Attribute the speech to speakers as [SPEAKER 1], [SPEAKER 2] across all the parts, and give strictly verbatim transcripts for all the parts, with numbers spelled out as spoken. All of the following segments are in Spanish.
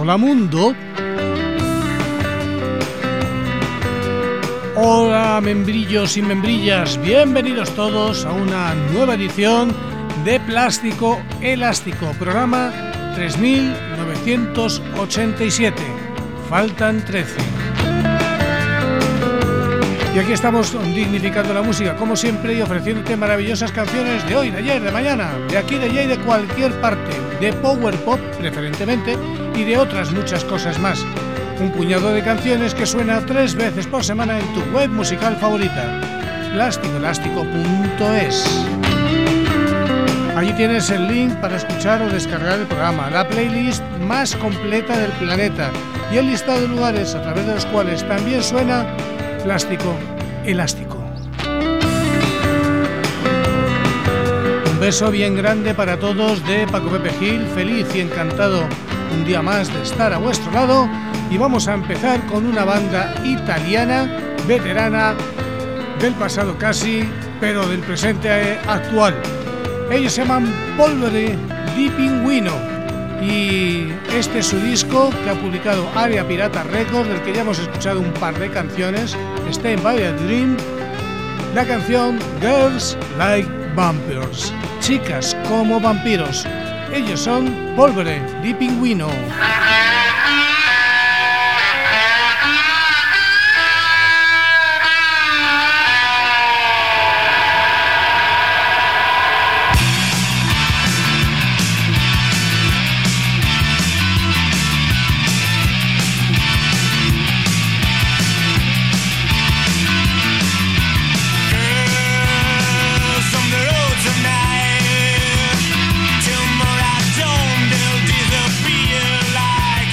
[SPEAKER 1] Hola mundo. Hola membrillos y membrillas, bienvenidos todos a una nueva edición de Plástico Elástico, programa tres mil novecientos ochenta y siete, faltan trece. Y aquí estamos dignificando la música, como siempre, y ofreciéndote maravillosas canciones de hoy, de ayer, de mañana, de aquí, de allá y de cualquier parte, de power pop preferentemente, y de otras muchas cosas más. Un puñado de canciones que suena tres veces por semana en tu web musical favorita, plástico elástico punto es. Allí tienes el link para escuchar o descargar el programa, la playlist más completa del planeta y el listado de lugares a través de los cuales también suena Plástico Elástico. Un beso bien grande para todos de Paco Pepe Gil, feliz y encantado un día más de estar a vuestro lado, y vamos a empezar con una banda italiana, veterana, del pasado casi, pero del presente actual. Ellos se llaman Polvere di Pinguino y este es su disco que ha publicado Área Pirata Records, del que ya hemos escuchado un par de canciones, Stay by a Dream, la canción Girls Like Vampires, chicas como vampiros. Ellos son Polvere di Pinguino.
[SPEAKER 2] Like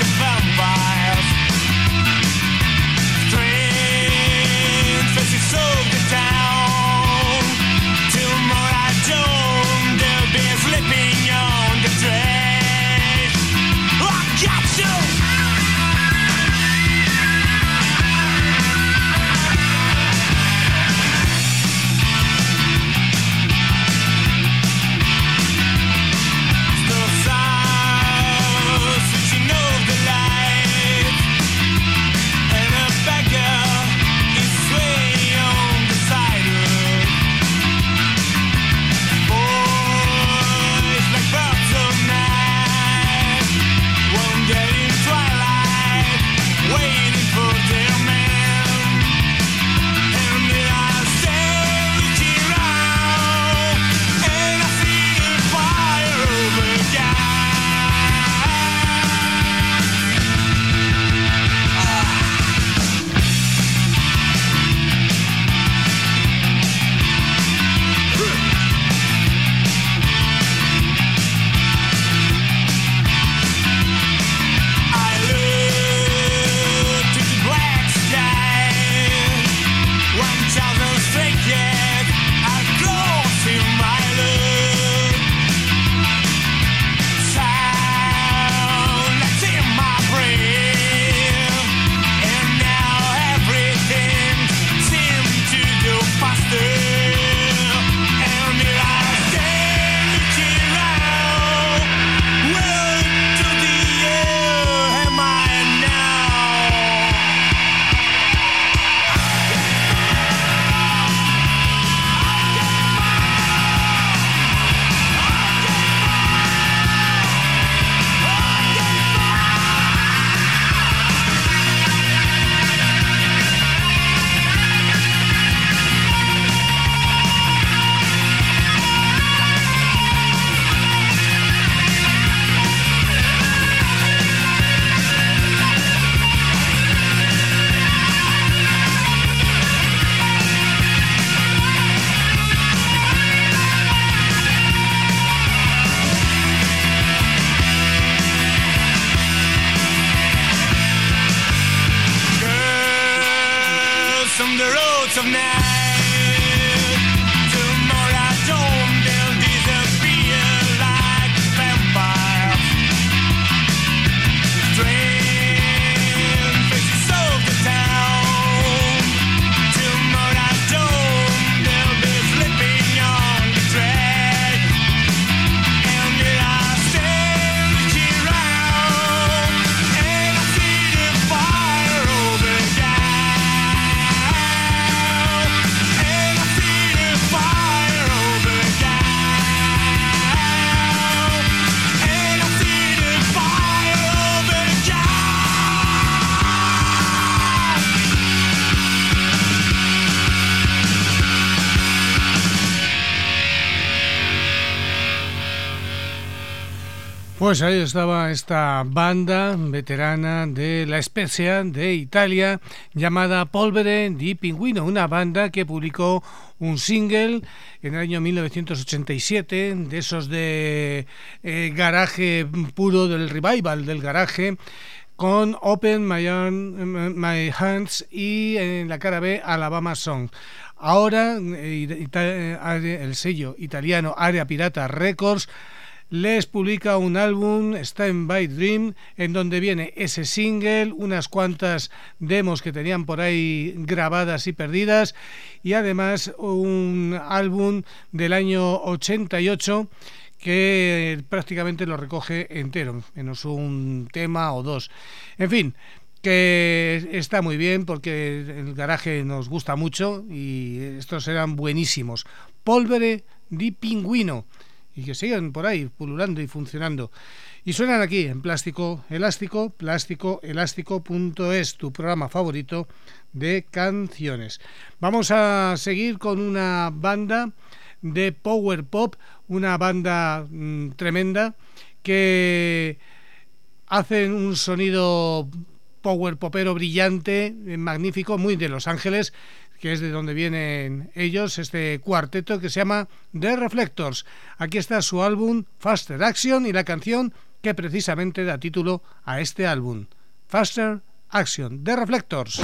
[SPEAKER 1] Pues ahí estaba esta banda veterana de La Spezia de Italia llamada Polvere di Pinguino, una banda que publicó un single en el año mil novecientos ochenta y siete, de esos de eh, garaje puro, del revival del garaje, con Open My, Arm, My Hands y en la cara B Alabama Song. Ahora eh, el sello italiano Area Pirata Records les publica un álbum, Stand By Dream, en donde viene ese single, unas cuantas demos que tenían por ahí grabadas y perdidas, y además un álbum del año ochenta y ocho que prácticamente lo recoge entero, menos un tema o dos. En fin, que está muy bien porque el garaje nos gusta mucho y estos eran buenísimos. Polvere di Pinguino. Y que sigan por ahí pululando y funcionando. Y suenan aquí en Plástico Elástico, plástico elástico punto es, tu programa favorito de canciones. Vamos a seguir con una banda de power pop, una banda mmm, tremenda, que hacen un sonido power popero brillante, magnífico, muy de Los Ángeles, que es de donde vienen ellos, este cuarteto que se llama The Reflectors. Aquí está su álbum Faster Action y la canción que precisamente da título a este álbum, Faster Action, The Reflectors.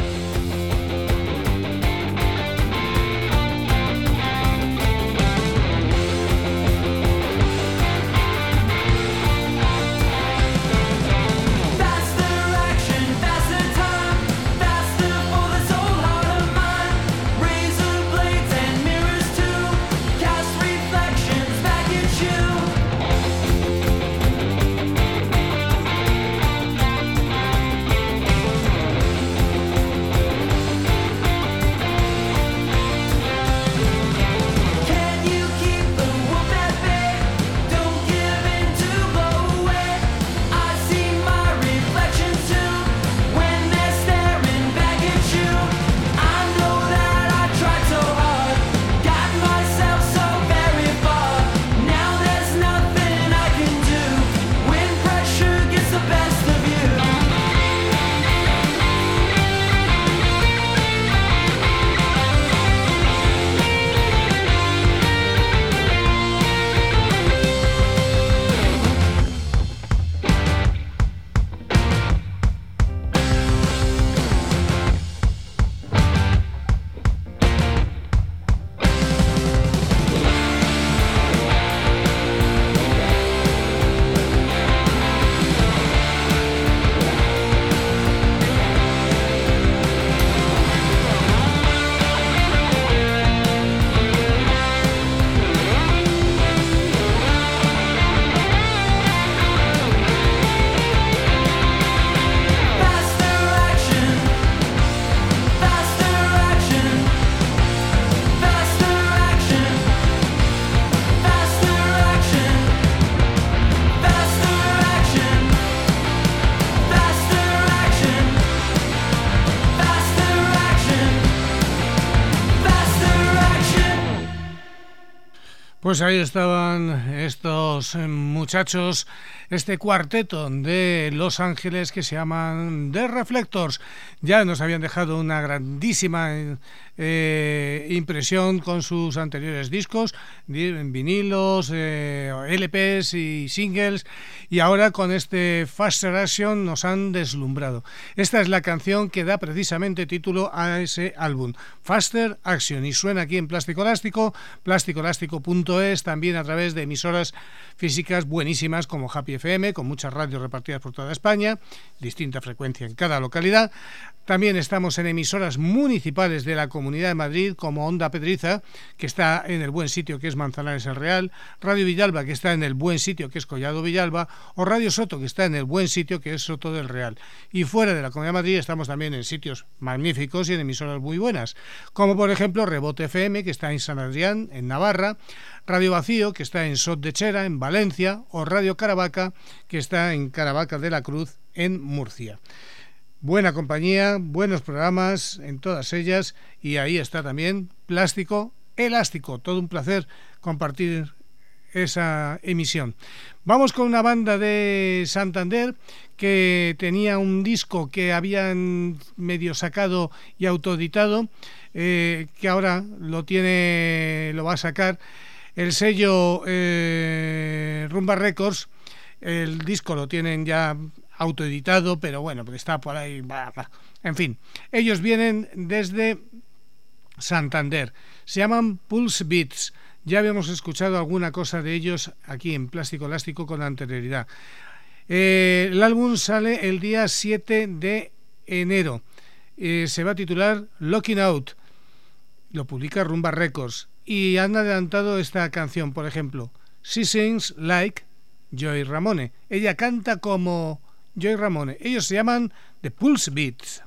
[SPEAKER 1] Pues ahí estaban estos muchachos, este cuarteto de Los Ángeles que se llaman The Reflectors. Ya nos habían dejado una grandísima eh, impresión con sus anteriores discos, en vinilos, eh, L Pes y singles, y ahora con este Faster Action nos han deslumbrado. Esta es la canción que da precisamente título a ese álbum, Faster Action, y suena aquí en Plástico Elástico, plástico elástico punto es, también a través de emisoras físicas buenísimas como Happy F M, con muchas radios repartidas por toda España, distinta frecuencia en cada localidad. También estamos en emisoras municipales de la Comunidad de Madrid, como Onda Pedriza, que está en el buen sitio que es Manzanares el Real, Radio Villalba, que está en el buen sitio que es Collado Villalba, o Radio Soto, que está en el buen sitio que es Soto del Real. Y fuera de la Comunidad de Madrid estamos también en sitios magníficos y en emisoras muy buenas, como por ejemplo Rebote F M, que está en San Adrián, en Navarra, Radio Vacío, que está en Sot de Chera, en Valencia, o Radio Caravaca, que está en Caravaca de la Cruz, en Murcia. Buena compañía, buenos programas en todas ellas, y ahí está también Plástico Elástico. Todo un placer compartir esa emisión. Vamos con una banda de Santander que tenía un disco que habían medio sacado y autoeditado, eh, que ahora lo tiene, lo va a sacar el sello eh, Rumba Records. El disco lo tienen ya autoeditado, pero bueno, porque está por ahí, bla, bla. En fin, ellos vienen desde Santander, se llaman Pulse Beats. Ya habíamos escuchado alguna cosa de ellos aquí en Plástico Elástico con anterioridad. Eh, el álbum sale el día siete de enero. Eh, se va a titular Locking Out. Lo publica Rumba Records. Y han adelantado esta canción, por ejemplo. She Sings Like Joy Ramone. Ella canta como Joy Ramone. Ellos se llaman The Pulse Beats.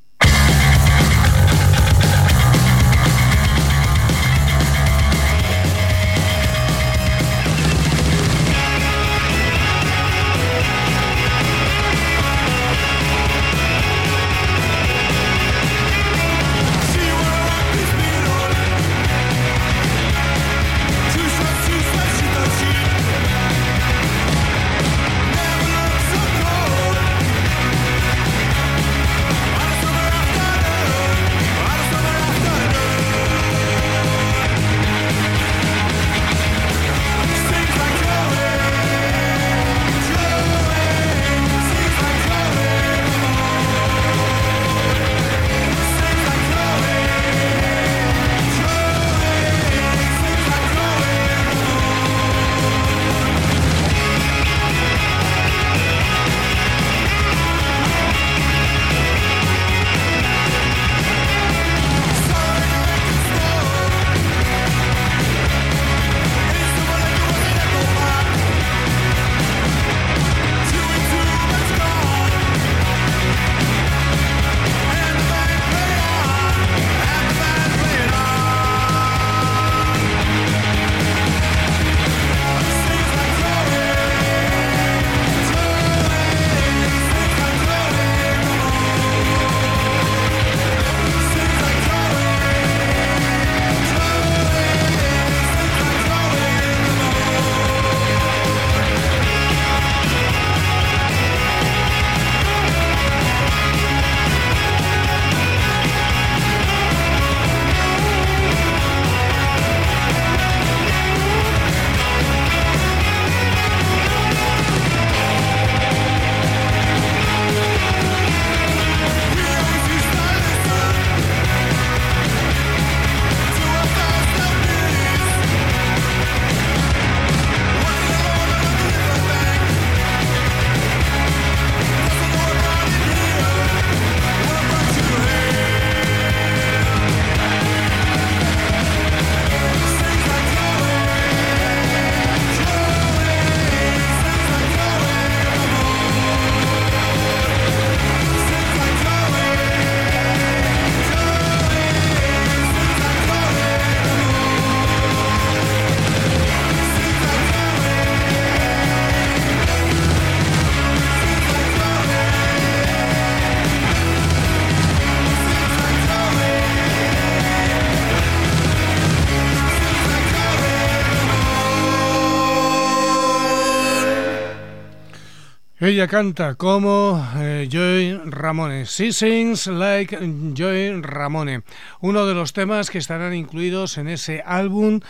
[SPEAKER 1] Ella canta como eh, Joy Ramone. She Sings Like Joy Ramone. Uno de los temas que estarán incluidos en ese álbum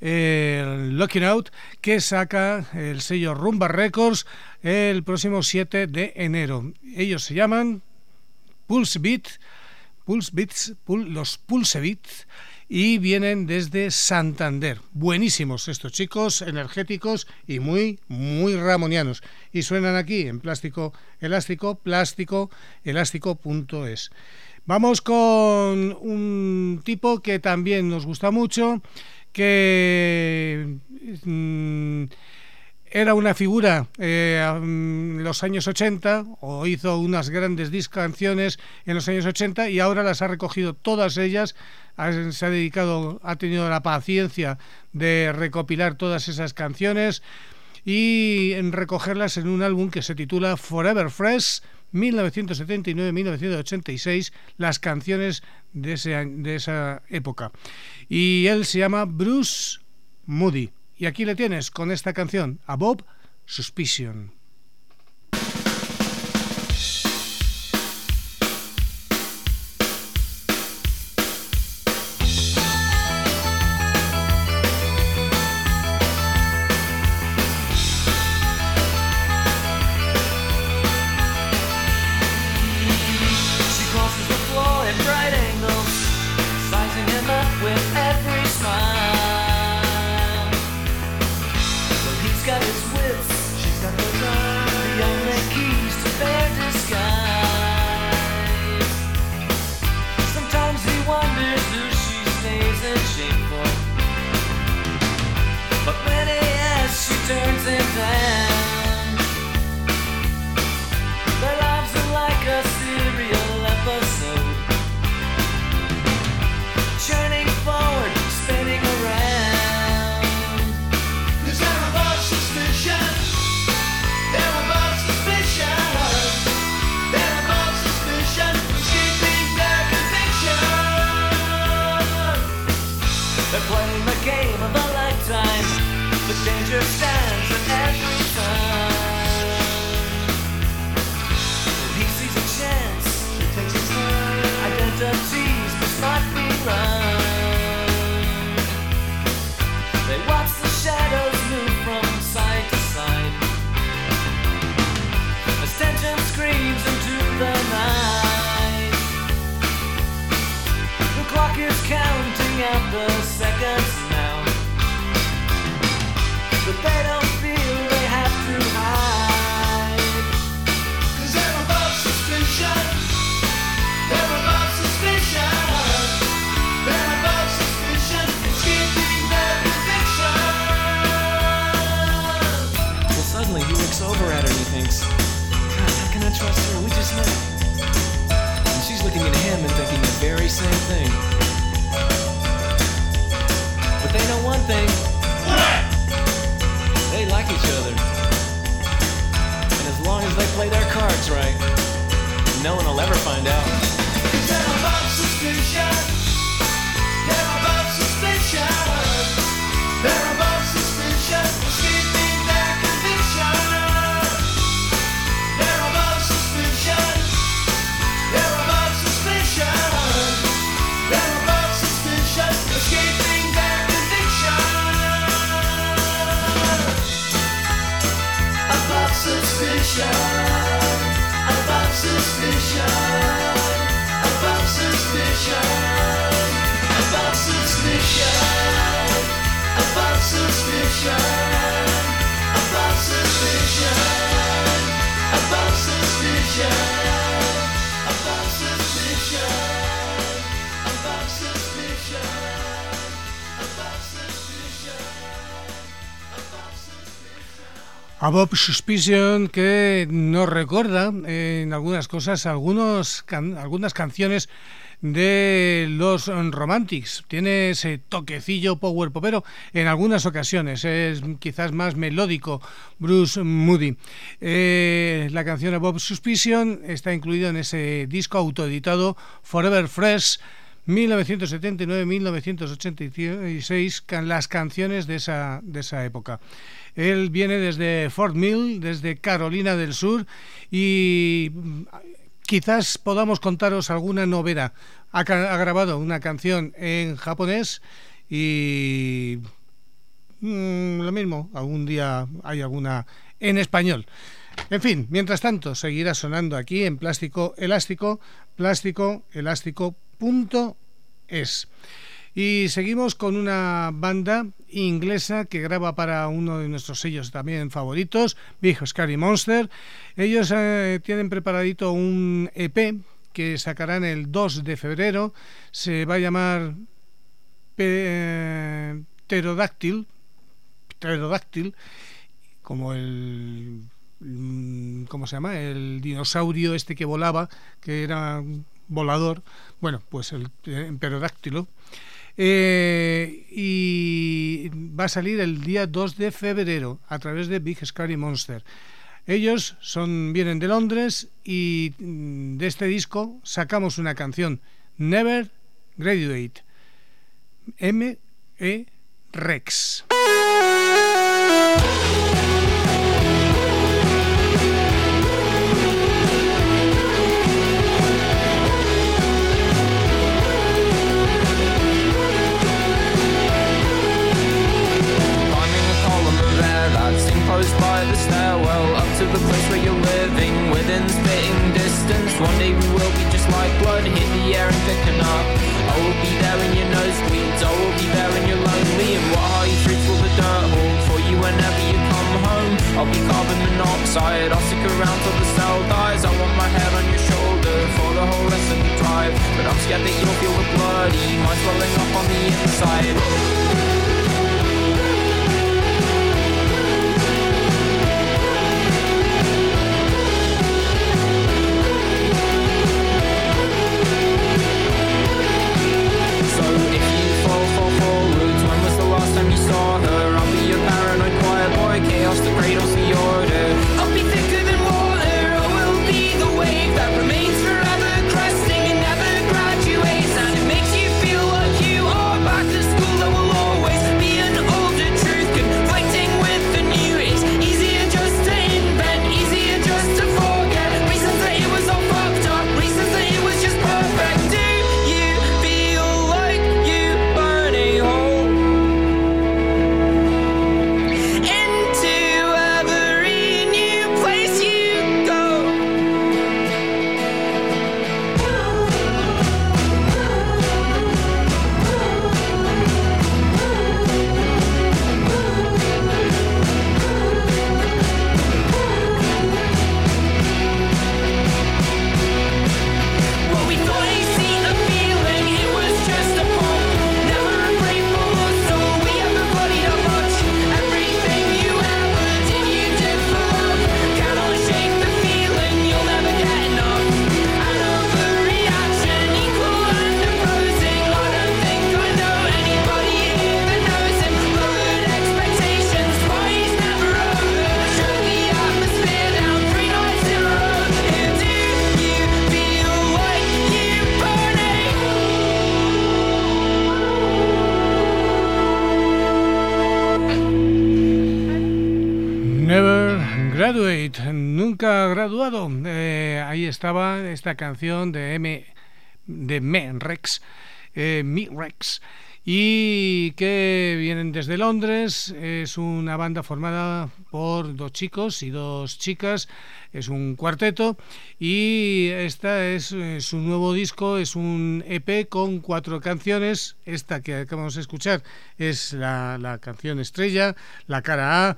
[SPEAKER 1] eh, Locking Out, que saca el sello Rumba Records el próximo siete de enero. Ellos se llaman Pulse Beats, Pulse Beats, Pul, los Pulse Beats, y vienen desde Santander. Buenísimos estos chicos, energéticos y muy, muy ramonianos. Y suenan aquí en Plástico Elástico, plástico elástico punto es. Vamos con un tipo que también nos gusta mucho, que mmm, era una figura eh, en los años ochenta, o hizo unas grandes disc canciones en los años ochenta, y ahora las ha recogido todas ellas. Se ha dedicado, ha tenido la paciencia de recopilar todas esas canciones y en recogerlas en un álbum que se titula Forever Fresh, mil novecientos setenta y nueve a mil novecientos ochenta y seis, las canciones de, ese, de esa época. Y él se llama Bruce Moody Y aquí le tienes con esta canción, Above Suspicion. Above Suspicion, que nos recuerda eh, en algunas cosas algunos can, algunas canciones de los Romantics. Tiene ese toquecillo power popero en algunas ocasiones, es quizás más melódico. Bruce Moody. Eh, la canción Above Suspicion está incluida en ese disco autoeditado Forever Fresh mil novecientos setenta y nueve a mil novecientos ochenta y seis, las canciones de esa, de esa época. Él viene desde Fort Mill, desde Carolina del Sur, y quizás podamos contaros alguna novedad. Ha, ha grabado una canción en japonés y mmm, lo mismo, algún día hay alguna en español. En fin, mientras tanto, seguirá sonando aquí en Plástico Elástico, plástico elástico punto es. Y seguimos con una banda inglesa que graba para uno de nuestros sellos también favoritos, Big Scary Monster. Ellos eh, tienen preparadito un E P que sacarán el dos de febrero. Se va a llamar eh, Pterodáctil, Pterodáctil, como el... ¿cómo se llama? El dinosaurio este que volaba, que era volador. Bueno, pues el pterodáctilo. Eh, y va a salir el día dos de febrero a través de Big Scary Monster. Ellos son, vienen de Londres y de este disco sacamos una canción, Never Graduate, M E Rex.
[SPEAKER 2] By the stairwell up to the place where you're living, within spitting distance. One day we will be just like blood, hit the air and thicken up. I will be there in your nosebleeds, I will be there when you're lonely. And what are you fruits will the dirt hold for you whenever you come home? I'll be carbon monoxide, I'll stick around till the cell dies. I want my head on your shoulder for the whole lesson drive, but I'm scared that you'll feel the bloody mind swelling up on the inside. You saw her, I'll be your paranoid choir boy, chaos that cradles the order. I'll be thicker than water, I will be the wave that remains forever cresting and never graduates. And it makes you feel like you are back to school. There will always be an older truth conflicting with the new. It's easier just to invent, easier just to forget reasons that it was all fucked up, reasons that it was just perfect. Do you feel like you burn a hole
[SPEAKER 1] Graduate, nunca graduado. Eh, ahí estaba esta canción de M de Me Rex, eh, Me Rex, y que vienen desde Londres. Es una banda formada por dos chicos y dos chicas, es un cuarteto, y esta es eh, su nuevo disco, es un E P con cuatro canciones. Esta que acabamos de escuchar es la, la canción estrella, la cara A,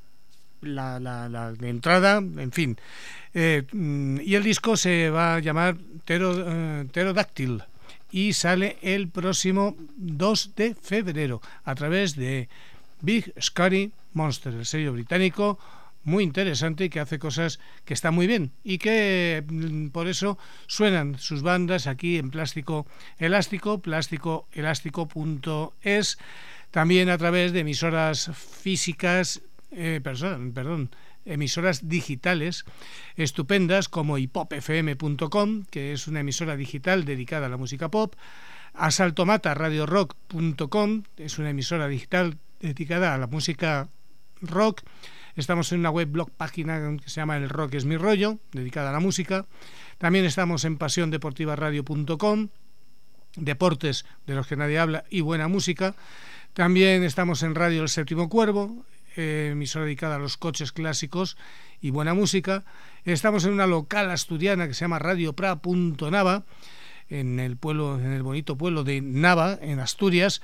[SPEAKER 1] La, la, la de entrada, en fin, eh, y el disco se va a llamar Ptero, eh, Pterodáctil y sale el próximo dos de febrero a través de Big Scary Monster, el sello británico muy interesante y que hace cosas que están muy bien y que por eso suenan sus bandas aquí en Plástico Elástico, plástico elástico punto es, también a través de emisoras físicas Eh, perdón, perdón, emisoras digitales estupendas como hipop f m punto com, que es una emisora digital dedicada a la música pop, asaltomata radio rock punto com, es una emisora digital dedicada a la música rock. Estamos en una web blog página que se llama El Rock es mi rollo, dedicada a la música. También estamos en pasión deportiva radio punto com, deportes de los que nadie habla y buena música. También estamos en Radio El Séptimo Cuervo, Eh, emisora dedicada a los coches clásicos y buena música. Estamos en una local asturiana que se llama Radio Pra punto Nava, en el pueblo, en el bonito pueblo de Nava, en Asturias,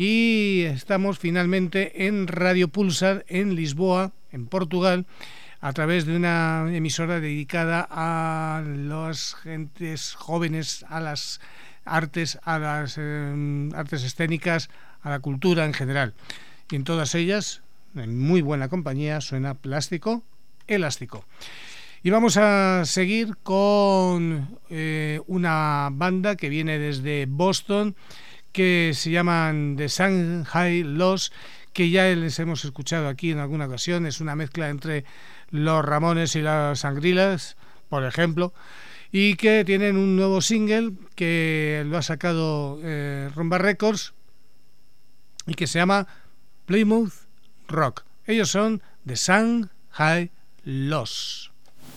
[SPEAKER 1] y estamos finalmente en Radio Pulsar en Lisboa, en Portugal, a través de una emisora dedicada a las gentes jóvenes, a las artes, a las eh, artes escénicas, a la cultura en general. Y en todas ellas, en muy buena compañía, suena Plástico Elástico. Y vamos a seguir con eh, una banda que viene desde Boston, que se llaman The Shanghai Lost, que ya les hemos escuchado aquí en alguna ocasión. Es una mezcla entre los Ramones y las Shangri-Las, por ejemplo, y que tienen un nuevo single que lo ha sacado eh, Rumba Records y que se llama Plymouth Rock. Ellos son The Shanghai Loss.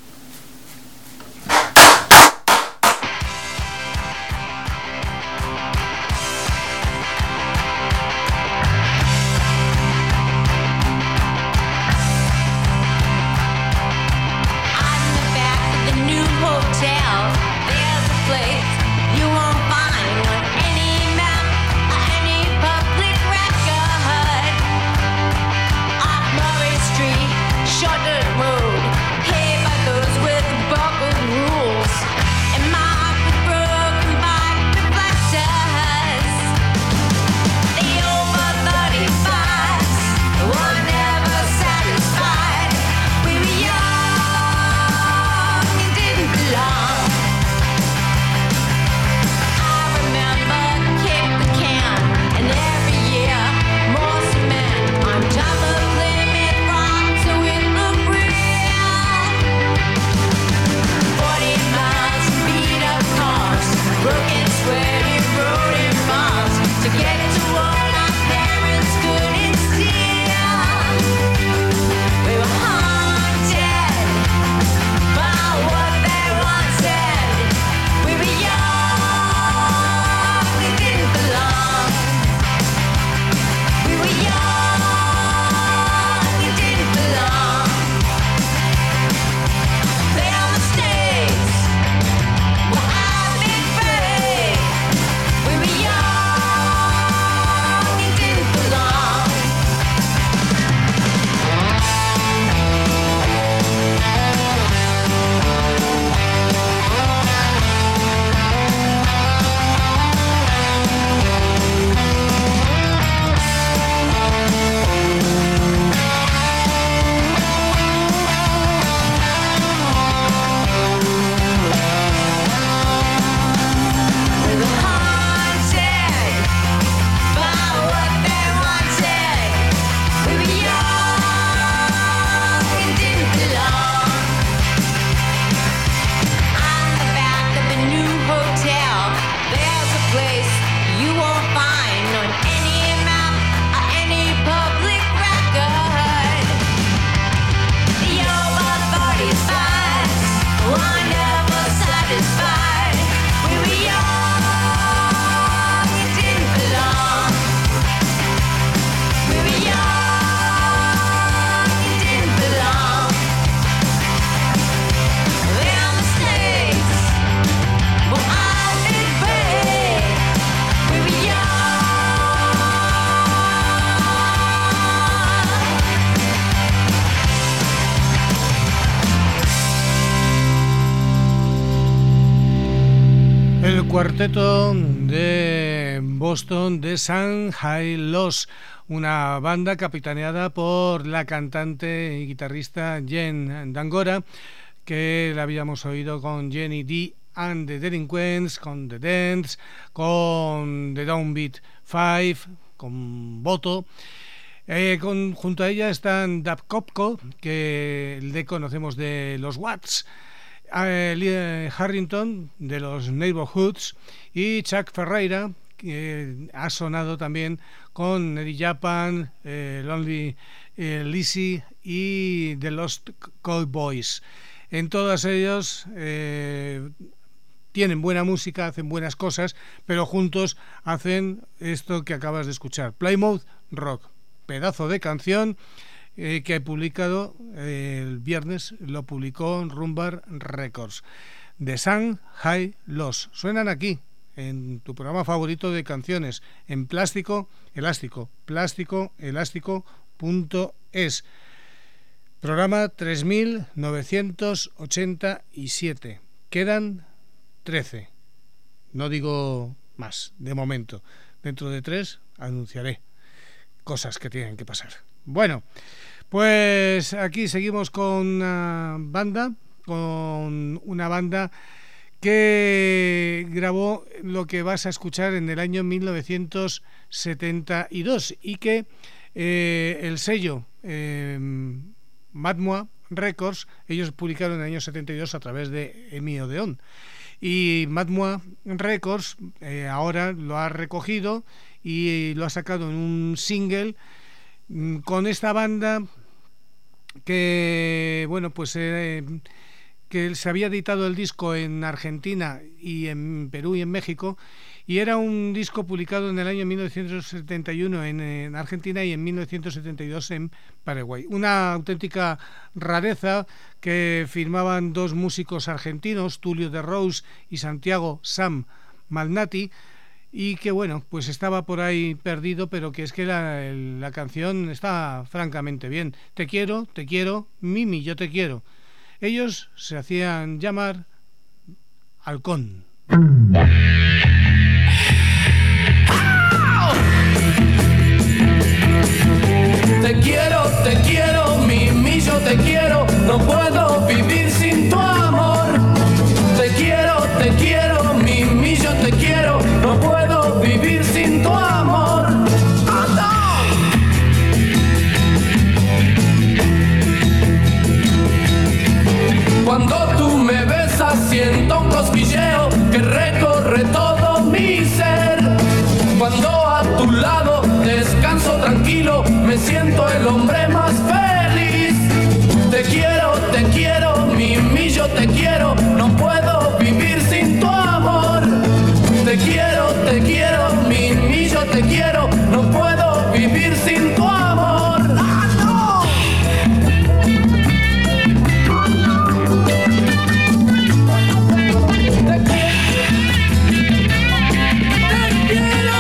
[SPEAKER 1] Cuarteto de Boston de Shanghai Loss, una banda capitaneada por la cantante y guitarrista Jen D'Angora, que la habíamos oído con Jenny D and the Delinquents, con The Dents, con The Downbeat Five, con Boto. Eh, con, junto a ella están Dab Kopko, que le conocemos de los Watts, eh, Harrington de los Neighborhoods y Chuck Ferreira, que ha sonado también con Eddie Japan, eh, Lonely eh, Lizzie y The Lost Cowboys. En todos ellos eh, tienen buena música, hacen buenas cosas, pero juntos hacen esto que acabas de escuchar, Plymouth Rock, pedazo de canción eh, que he publicado eh, el viernes, lo publicó en Rumbar Records, de Shanghai Loss. Suenan aquí en tu programa favorito de canciones, en Plástico Elástico, plástico elástico punto es. Programa tres mil novecientos ochenta y siete. Quedan trece. No digo más, de momento. Dentro de tres anunciaré cosas que tienen que pasar. Bueno, pues aquí seguimos con una banda, con una banda que grabó lo que vas a escuchar en el año mil novecientos setenta y dos y que eh, el sello eh, Matmua Records, ellos publicaron en el año setenta y dos a través de Emi Odeon, y Matmua Records eh, ahora lo ha recogido y lo ha sacado en un single con esta banda que bueno, pues eh, que se había editado el disco en Argentina y en Perú y en México, y era un disco publicado en el año mil novecientos setenta y uno en, en Argentina y en mil novecientos setenta y dos en Paraguay. Una auténtica rareza que firmaban dos músicos argentinos, Tulio de Rose y Santiago Sam Malnati, y que bueno, pues estaba por ahí perdido, pero que es que la, el, la canción está francamente bien. Te quiero, te quiero, Mimi, yo te quiero. Ellos se hacían llamar Halcón.
[SPEAKER 3] Te quiero, te quiero, Mimi, yo te quiero, no puedo vivir sin tu amor. Te quiero, te quiero, Mimi, yo te quiero, no puedo vivir sin tu amor. ¡Anda! Cuando tú me besas siento un cosquilleo que recorre todo mi ser. Cuando a tu lado descanso tranquilo, me siento el hombre más feliz. Te quiero, te quiero, Mimi, yo te quiero, no puedo vivir sin tu amor. Te quiero, te quiero, Mimi, yo te quiero, no puedo vivir sin tu amor. ¡Ah, no! Te quiero, te quiero.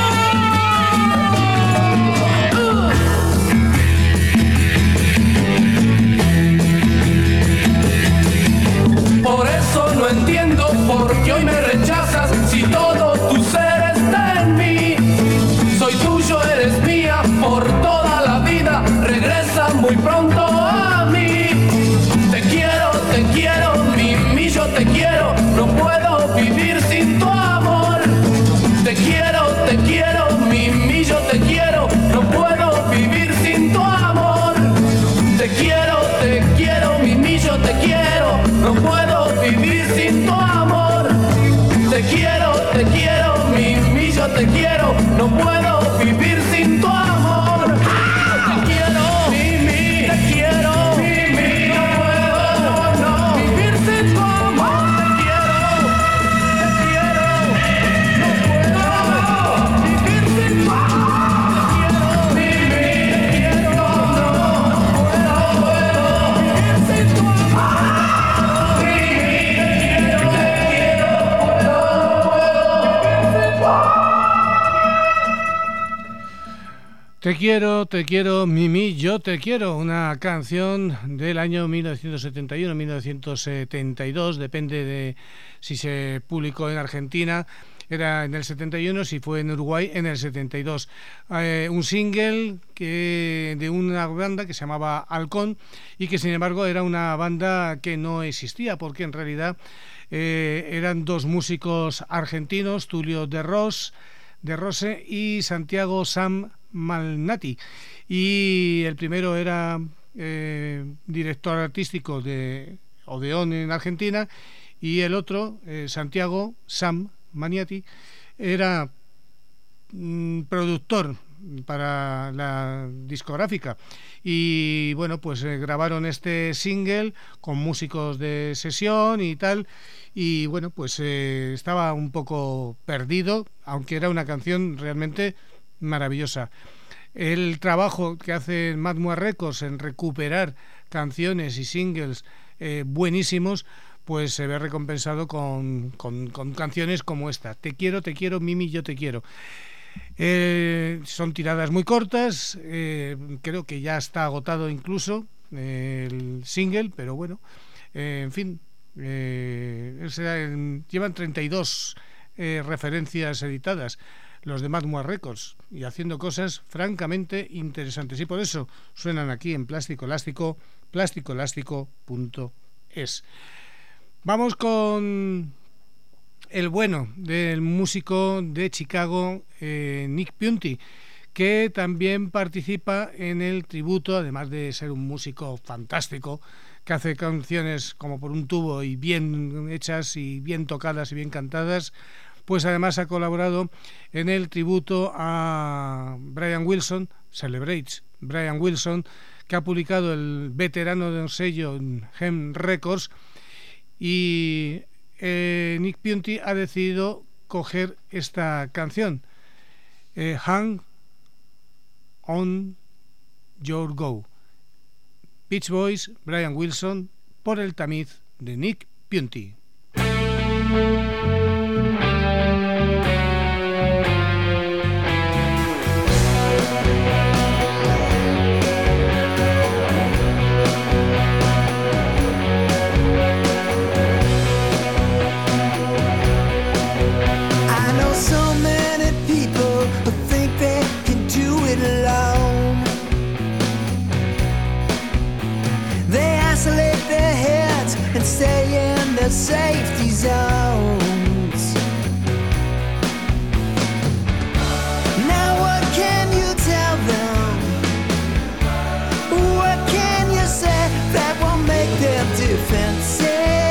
[SPEAKER 3] Por eso no entiendo por qué hoy me rechazas si todo tu ser está en mí. Soy tuyo, eres mía por toda la vida, regresa muy pronto a mí. Te quiero, te quiero, Mimi, yo te quiero, no puedo vivir sin tu amor. Te quiero, te quiero, Mimi, yo te quiero, no puedo vivir sin tu amor. Te quiero, te quiero, Mimi, yo te quiero, no puedo vivir sin tu amor. Te quiero, te quiero, Mimi, yo te quiero, no puedo vivir sin tu amor. Te quiero, Mimi, te quiero, Mimi, no puedo no, vivir sin tu amor. Te quiero, te quiero, no puedo vivir sin tu amor. Te quiero, Mimi, te quiero, no puedo vivir sin tu amor. Mimi, te quiero, te quiero, no puedo vivir sin tu amor.
[SPEAKER 1] Te quiero, te quiero, Mimi, yo te quiero, una canción del año mil novecientos setenta y uno mil novecientos setenta y dos, depende de si se publicó en Argentina, era en el setenta y uno, si fue en Uruguay en el setenta y dos. Eh, un single que, de una banda que se llamaba Halcón y que sin embargo era una banda que no existía, porque en realidad eh, eran dos músicos argentinos, Tulio de Ros, de Rose y Santiago Sam Malnati, y el primero era eh, director artístico de Odeón en Argentina, y el otro, eh, Santiago Sam Maniati, era mm, productor para la discográfica, y bueno, pues eh, grabaron este single con músicos de sesión y tal, y bueno, pues eh, estaba un poco perdido, aunque era una canción realmente maravillosa. El trabajo que hace Madmoa Records en recuperar canciones y singles eh, buenísimos, pues se ve recompensado con, con, con canciones como esta, Te quiero, te quiero, Mimi, yo te quiero. Eh, son tiradas muy cortas, eh, creo que ya está agotado incluso eh, el single, pero bueno, eh, en fin, eh, es, eh, llevan treinta y dos eh, referencias editadas los de Madmoa Records, y haciendo cosas francamente interesantes, y por eso suenan aquí en Plástico Elástico, plástico elástico punto es. Vamos con el bueno del músico de Chicago, eh, Nick Piunti, que también participa en el tributo, además de ser un músico fantástico, que hace canciones como por un tubo y bien hechas y bien tocadas y bien cantadas, pues además ha colaborado en el tributo a Brian Wilson, Celebrates Brian Wilson, que ha publicado el veterano del sello Gem Records, y eh, Nick Piunti ha decidido coger esta canción, eh, Hang on Your Go, Beach Boys, Brian Wilson, por el tamiz de Nick Piunti.
[SPEAKER 4] Stay in the safety zones. Now what can you tell them? What can you say that will make them defensive?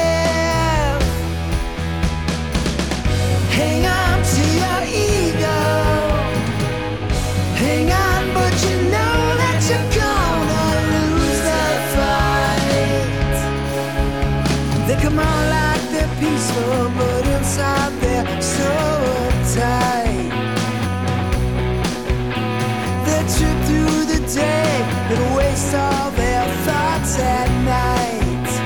[SPEAKER 4] Hang on to your ego. Hang on, but you know that you're gonna lose the fight. They come on like they're peaceful, but inside they're so uptight. They trip through the day and waste all their thoughts at night.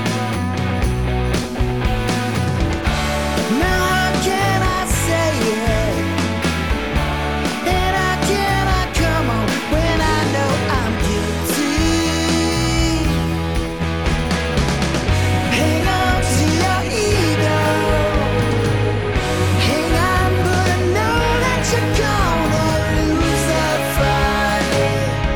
[SPEAKER 4] Now how can I say it? And how can I come on when I know I'm guilty? Hang on to your ego. Hang on, but I know that you're gonna lose the fight.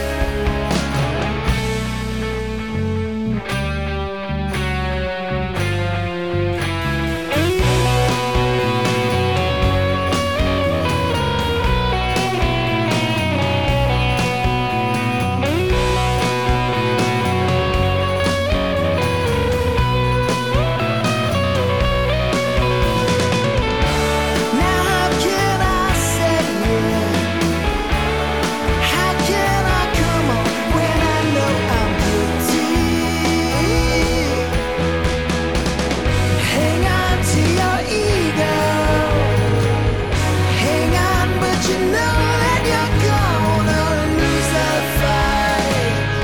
[SPEAKER 4] Now how can I say it? How can I come on when I know I'm guilty? Hang on to your ego. Hang on, but you know that you're gonna lose the fight.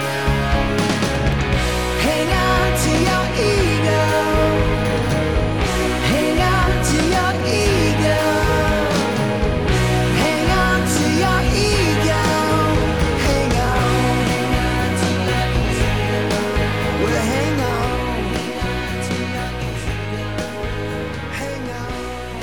[SPEAKER 4] Hang on to your ego. Hang on to your ego. Hang on to your ego. Hang on. Well, hang on. Hang on.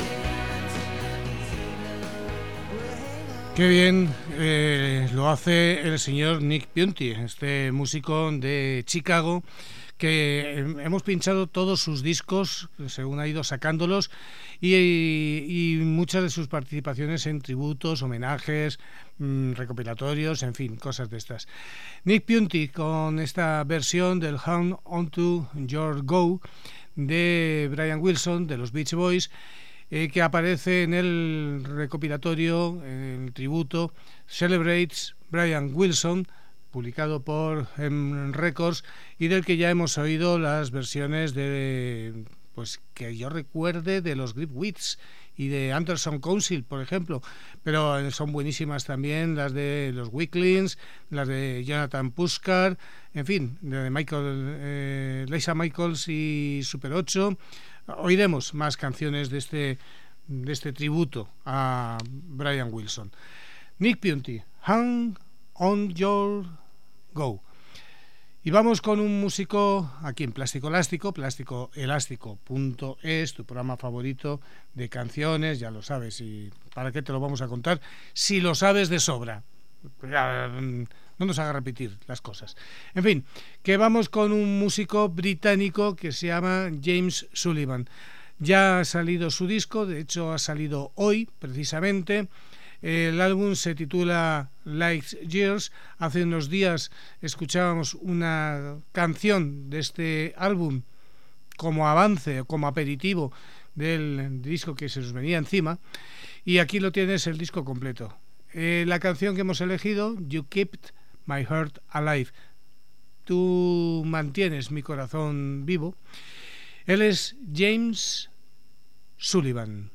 [SPEAKER 1] Qué bien eh, lo hace el señor Nick Piunti, este músico de Chicago, que eh, hemos pinchado todos sus discos según ha ido sacándolos, y, y muchas de sus participaciones en tributos, homenajes, mmm, recopilatorios, en fin, cosas de estas. Nick Piunti con esta versión del Hang Onto Your Go de Brian Wilson de los Beach Boys, eh, que aparece en el recopilatorio, en el tributo Celebrates Brian Wilson, publicado por Gem Records, y del que ya hemos oído las versiones de, pues que yo recuerde, de los Grip Wits y de Anderson Council, por ejemplo, pero son buenísimas también las de los Weaklings, las de Jonathan Puskar, en fin, de Michael, eh, Lisa Michaels y Super ocho. Oiremos más canciones de este, de este tributo a Brian Wilson. Nick Piunti, Hang on Your Go. Y vamos con un músico aquí en Plástico Elástico, plástico elástico punto es, tu programa favorito de canciones, ya lo sabes, y ¿para qué te lo vamos a contar? Si lo sabes de sobra. No nos haga repetir las cosas. En fin, que vamos con un músico británico que se llama James Sullivan. Ya ha salido su disco, de hecho ha salido hoy precisamente. El álbum se titula Light Years. Hace unos días escuchábamos una canción de este álbum como avance, como aperitivo del disco que se nos venía encima, y aquí lo tienes, el disco completo. Eh, la canción que hemos elegido, You Kept My Heart Alive. Tú mantienes mi corazón vivo. Él es James Sullivan.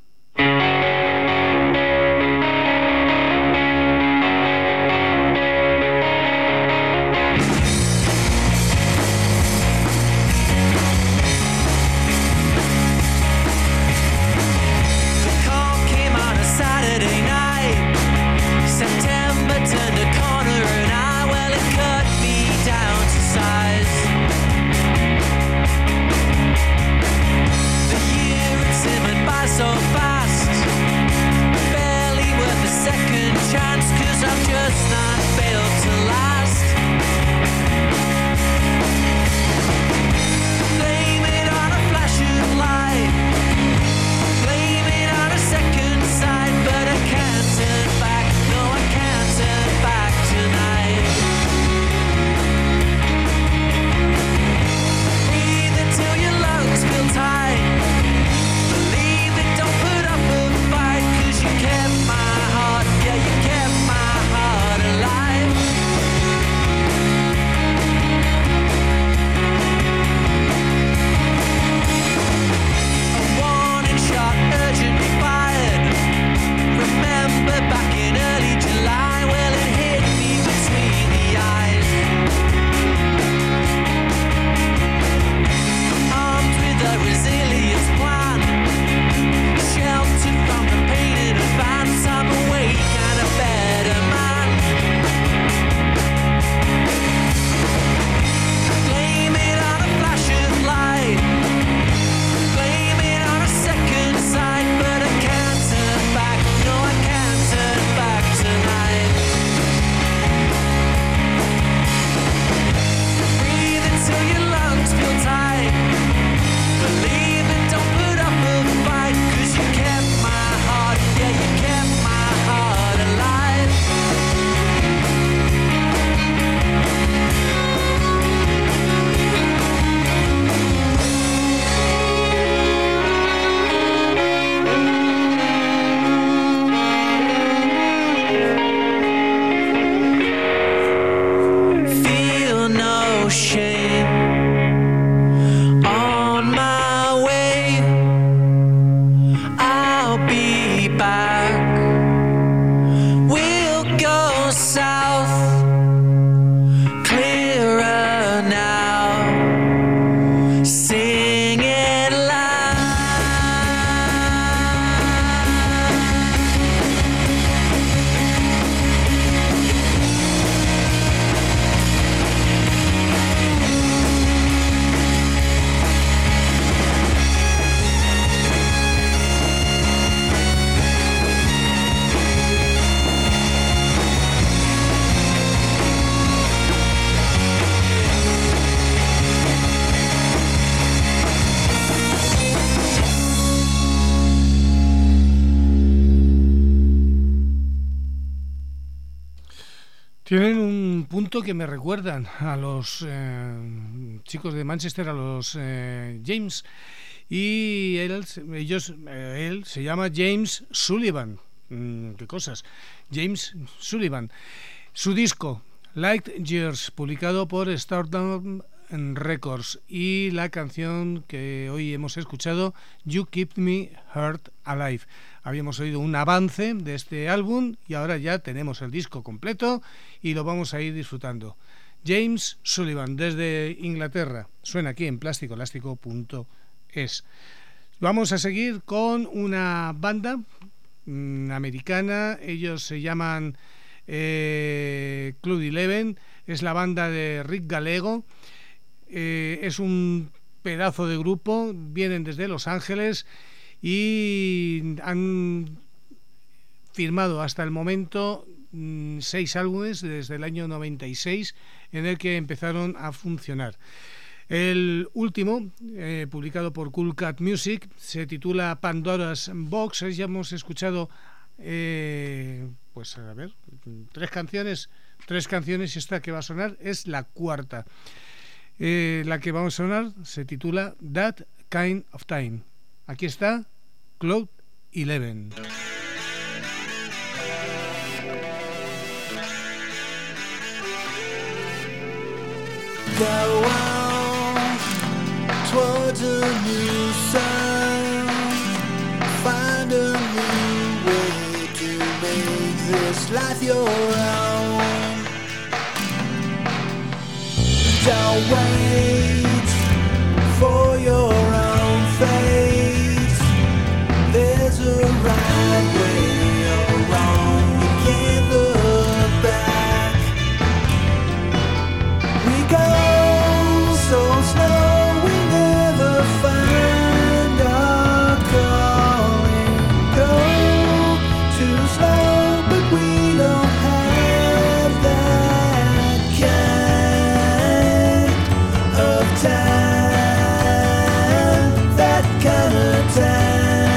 [SPEAKER 2] So fast, barely worth a second chance, 'cause I've just not built to last. Blame it on a flash of light, blame it on a second sight, but I can't turn back, no I can't turn back tonight. Breathe until your lungs feel tight. You kept my heart, yeah, you kept my heart alive. A warning shot urgently fired. Remember back in early July, well it hit me between the eyes. Armed with a resilience plan, sheltered from the pain in advance, I'm awake and a better man. Blame it on a flash of light, blame it on a second sight, but I can't turn back, no I can't turn back tonight. Breathe until your lungs feel tight, believe it, don't put up a fight, 'cause you kept my heart, yeah, you kept my heart alive. Feel no shame on my way, I'll be back. We'll go south, clearer now, singing loud.
[SPEAKER 1] Tienen un punto que me recuerdan a los eh, chicos de Manchester, a los eh, James, y él, ellos, eh, él se llama James Sullivan. Mm, qué cosas. James Sullivan. Su disco Light Years, publicado por Stardom Records, y la canción que hoy hemos escuchado, You Keep Me Heart Alive. Habíamos oído un avance de este álbum y ahora ya tenemos el disco completo y lo vamos a ir disfrutando. James Sullivan, desde Inglaterra, suena aquí en plástico elástico punto es. Vamos a seguir con una banda mmm, americana. Ellos se llaman eh, Club Eleven, es la banda de Rick Gallego. Eh, es un pedazo de grupo, vienen desde Los Ángeles y han firmado hasta el momento mmm, seis álbumes desde el año noventa y seis en el que empezaron a funcionar. El último, eh, publicado por Cool Cat Music, se titula Pandora's Box. Ya hemos escuchado eh, pues a ver, tres canciones, tres canciones y esta que va a sonar es la cuarta. Eh, la que vamos a sonar se titula That Kind of Time. Aquí está Club Eleven.
[SPEAKER 4] go on towards a new sun. Find a new way to make this life your own. Don't wait for your own fate. There's a right way or wrong. You can't look back. We go so slow, we never find our calling. Go too slow, but we don't have that kind of time, that kind of time.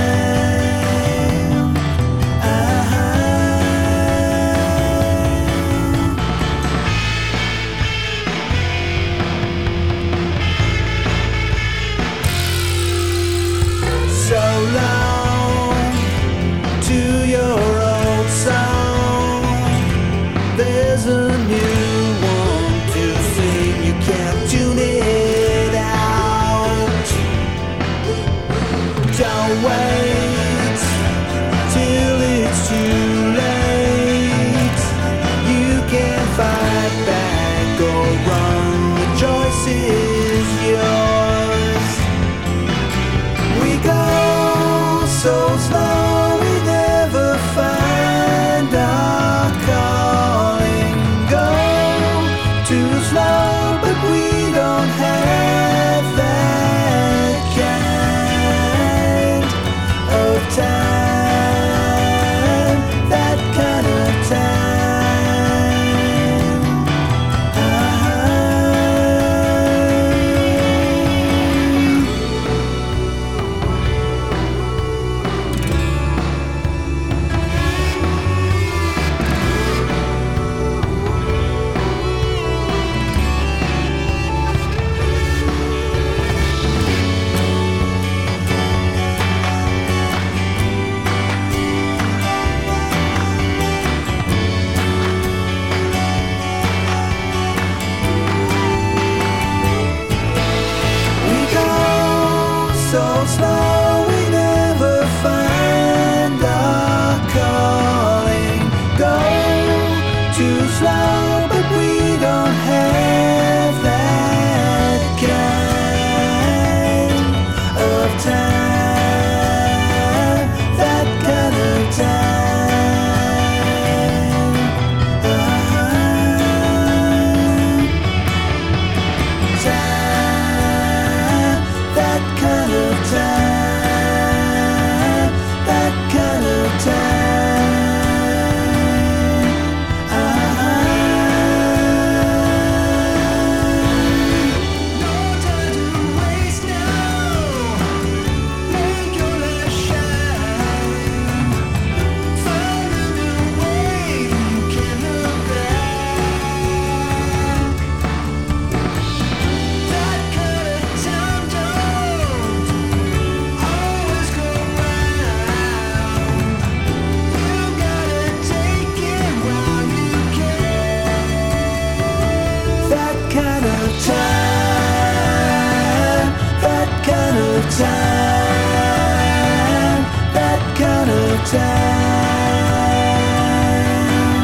[SPEAKER 4] Wait till it's too late. You can't fight back or run. The choice is yours. We go so slow, we never find our calling. Go too slow, but we don't have that kind of time, that kind of time. We go so slow, we never find our calling. Go too slow, but we don't have that kind of time, that kind of time. Time, that kind of time, that kind of time. No time to waste now. Make your light shine. Find a new way, you can look back. That kind of time don't always go round. You gotta take it while you can. That kind of time, that kind of time, that kind of time.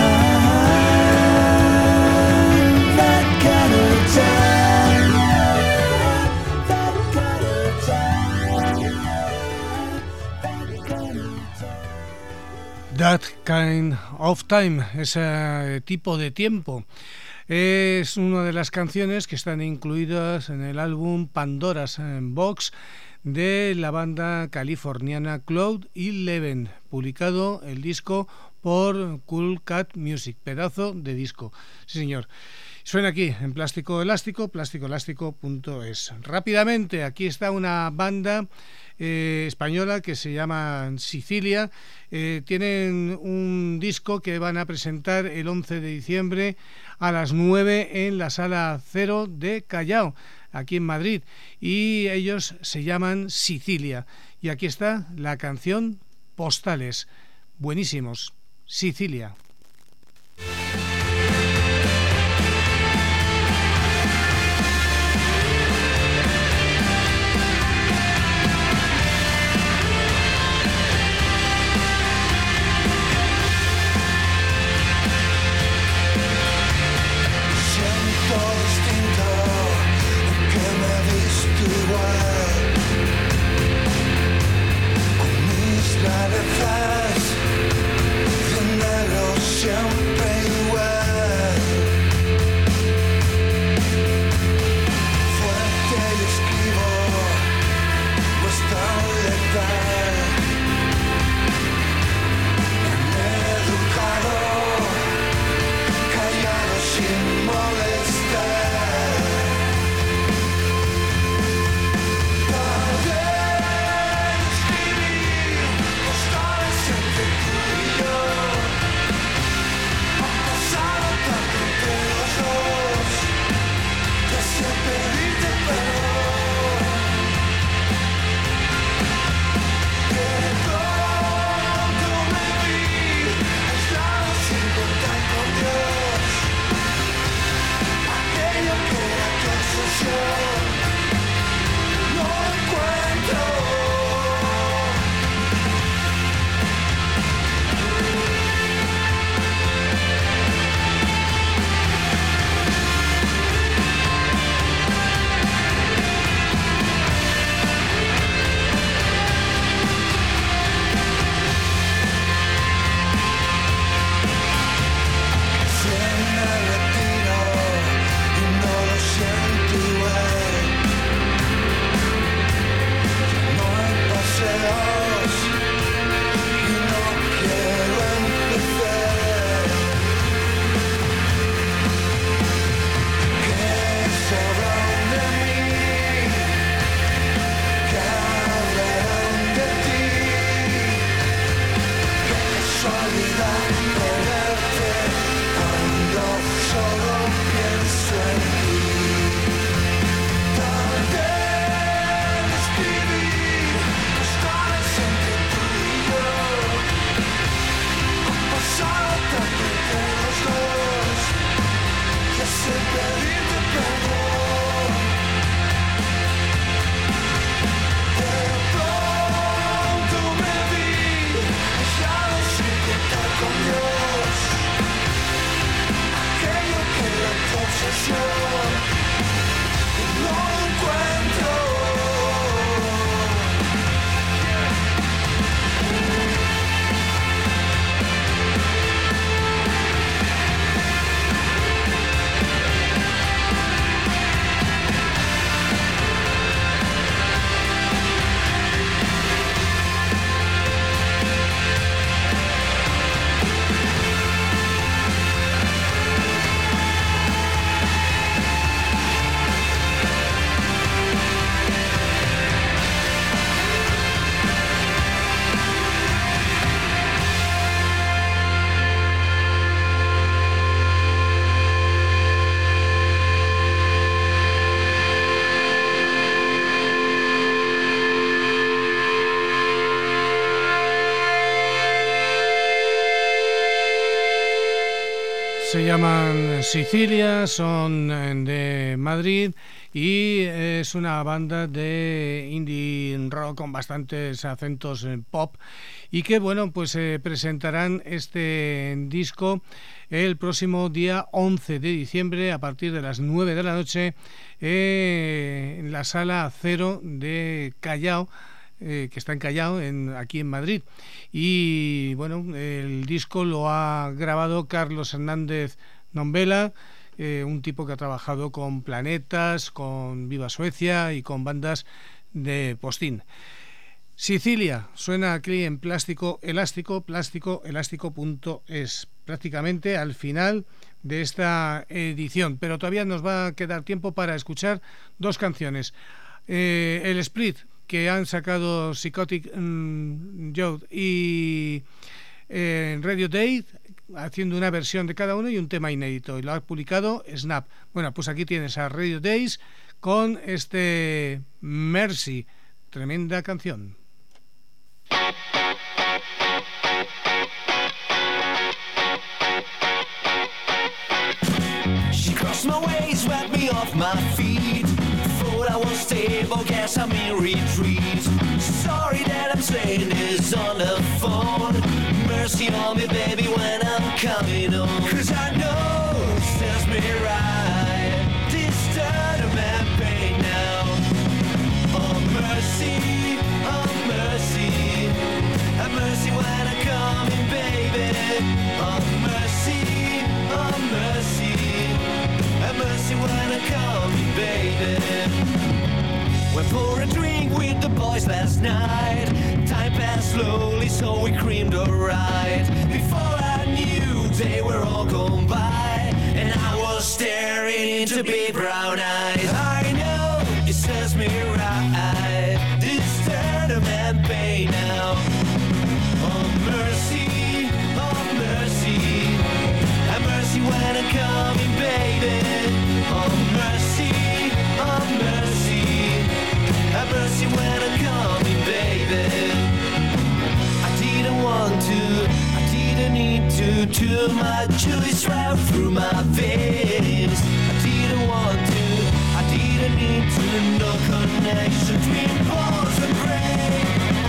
[SPEAKER 4] That kind of time, that kind of time, that kind of time.
[SPEAKER 1] That Kind of Time, ese tipo de tiempo, es una de las canciones que están incluidas en el álbum Pandora's Box de la banda californiana Cloud Eleven, publicado el disco por Cool Cat Music, pedazo de disco, sí señor. Suena aquí en Plástico Elástico, plásticoelástico punto es. Rápidamente, aquí está una banda eh, española que se llama Sicilia. Eh, tienen un disco que van a presentar el once de diciembre a las nueve en la Sala Cero de Callao, aquí en Madrid, y ellos se llaman Sicilia. Y aquí está la canción Postales. Buenísimos. Sicilia. Se llaman Sicilia, son de Madrid y es una banda de indie rock con bastantes acentos pop y que, bueno, pues se eh, presentarán este disco el próximo día once de diciembre a partir de las nueve de la noche eh, en la Sala Cero de Callao, eh, que está en Callao, en, aquí en Madrid. Y bueno, el disco lo ha grabado Carlos Hernández Nombela, eh, un tipo que ha trabajado con Planetas, con Viva Suecia y con bandas de postín. Sicilia suena aquí en Plástico Elástico, plástico elástico punto es, prácticamente al final de esta edición, pero todavía nos va a quedar tiempo para escuchar dos canciones. Eh, el split que han sacado Psychotic um, Youth y eh, Radio Day, haciendo una versión de cada uno y un tema inédito, y lo ha publicado Snap. Bueno, pues aquí tienes a Radio Days con este Mercy, tremenda canción.
[SPEAKER 5] She crossed my way, swept me off my feet. Thought I was stable, guess I'm in retreat. Sorry that I'm saying this on the phone. Mercy on me, baby, when I'm coming home. Cause I know it serves me right. This turn of man pain now. Oh mercy, oh mercy. Have mercy when I'm coming, baby. Oh mercy, oh mercy. Have mercy when I'm coming, baby. Went for a drink with the boys last night. Time passed slowly, so we creamed a ride. Before I knew, they were all gone by, and I was staring into big brown eyes. I know it serves me right. This turn of man pain now. Oh mercy, oh mercy. Have mercy when I'm coming, baby. Oh mercy, oh mercy. Have mercy when I'm coming, baby. I didn't want to, I didn't need to. Too much juice ran through my veins. I didn't want to, I didn't need to. No connection between balls and brain.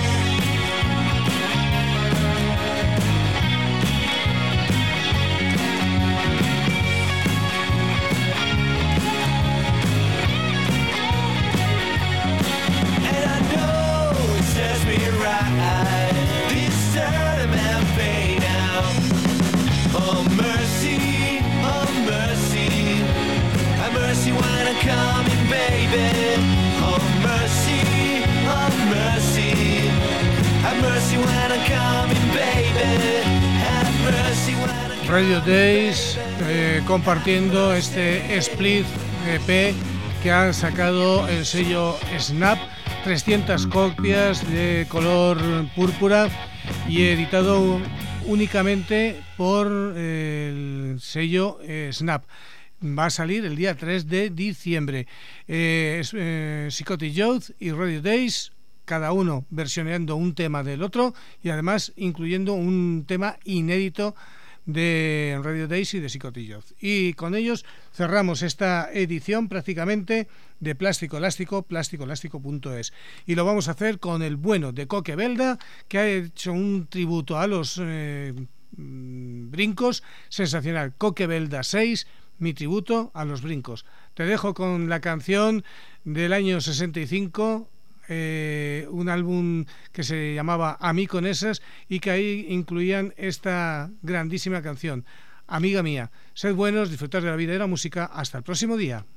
[SPEAKER 5] When I'm coming, baby. Oh mercy, oh mercy. Have mercy when I'm coming, baby. Have mercy when I'm coming.
[SPEAKER 1] Radio Days eh, compartiendo este split E P que han sacado el sello Snap, trescientas copias de color púrpura y editado únicamente por el sello eh, Snap. Va a salir el día tres de diciembre. Eh, eh, Psychotic Youth y Radio Days, cada uno versioneando un tema del otro y además incluyendo un tema inédito de Radio Days y de Psychotic Youth. Y con ellos cerramos esta edición prácticamente de Plástico Elástico, plástico elástico punto es. Y lo vamos a hacer con el bueno de Coque Belda, que ha hecho un tributo a los eh, brincos sensacional. Coque Belda seis, mi tributo a los brincos. Te dejo con la canción del año sesenta y cinco, eh, un álbum que se llamaba A mí con esas y que ahí incluían esta grandísima canción, Amiga mía. Sed buenos, disfrutar de la vida y de la música. Hasta el próximo día.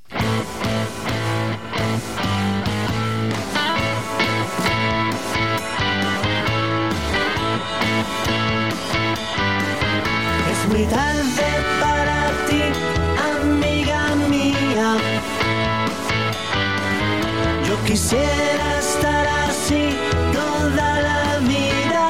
[SPEAKER 5] Es muy tarde para ti, amiga mía. Yo quisiera estar así toda la vida,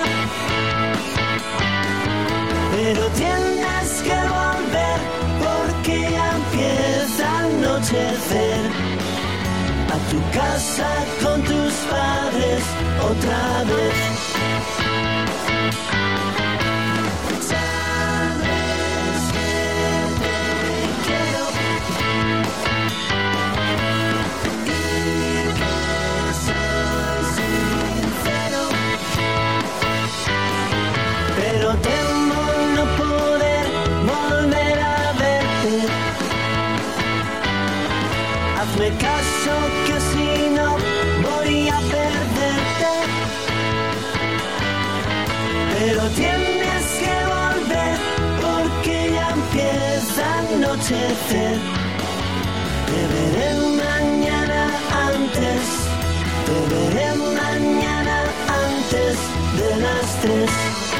[SPEAKER 5] pero tienes que volver porque ya empieza a anochecer. A tu casa con tus padres otra vez. Sabes que
[SPEAKER 4] paso que si no voy a perderte. Pero tienes que volver porque ya empieza a anochecer. Te veré mañana antes, te veré mañana antes de las tres.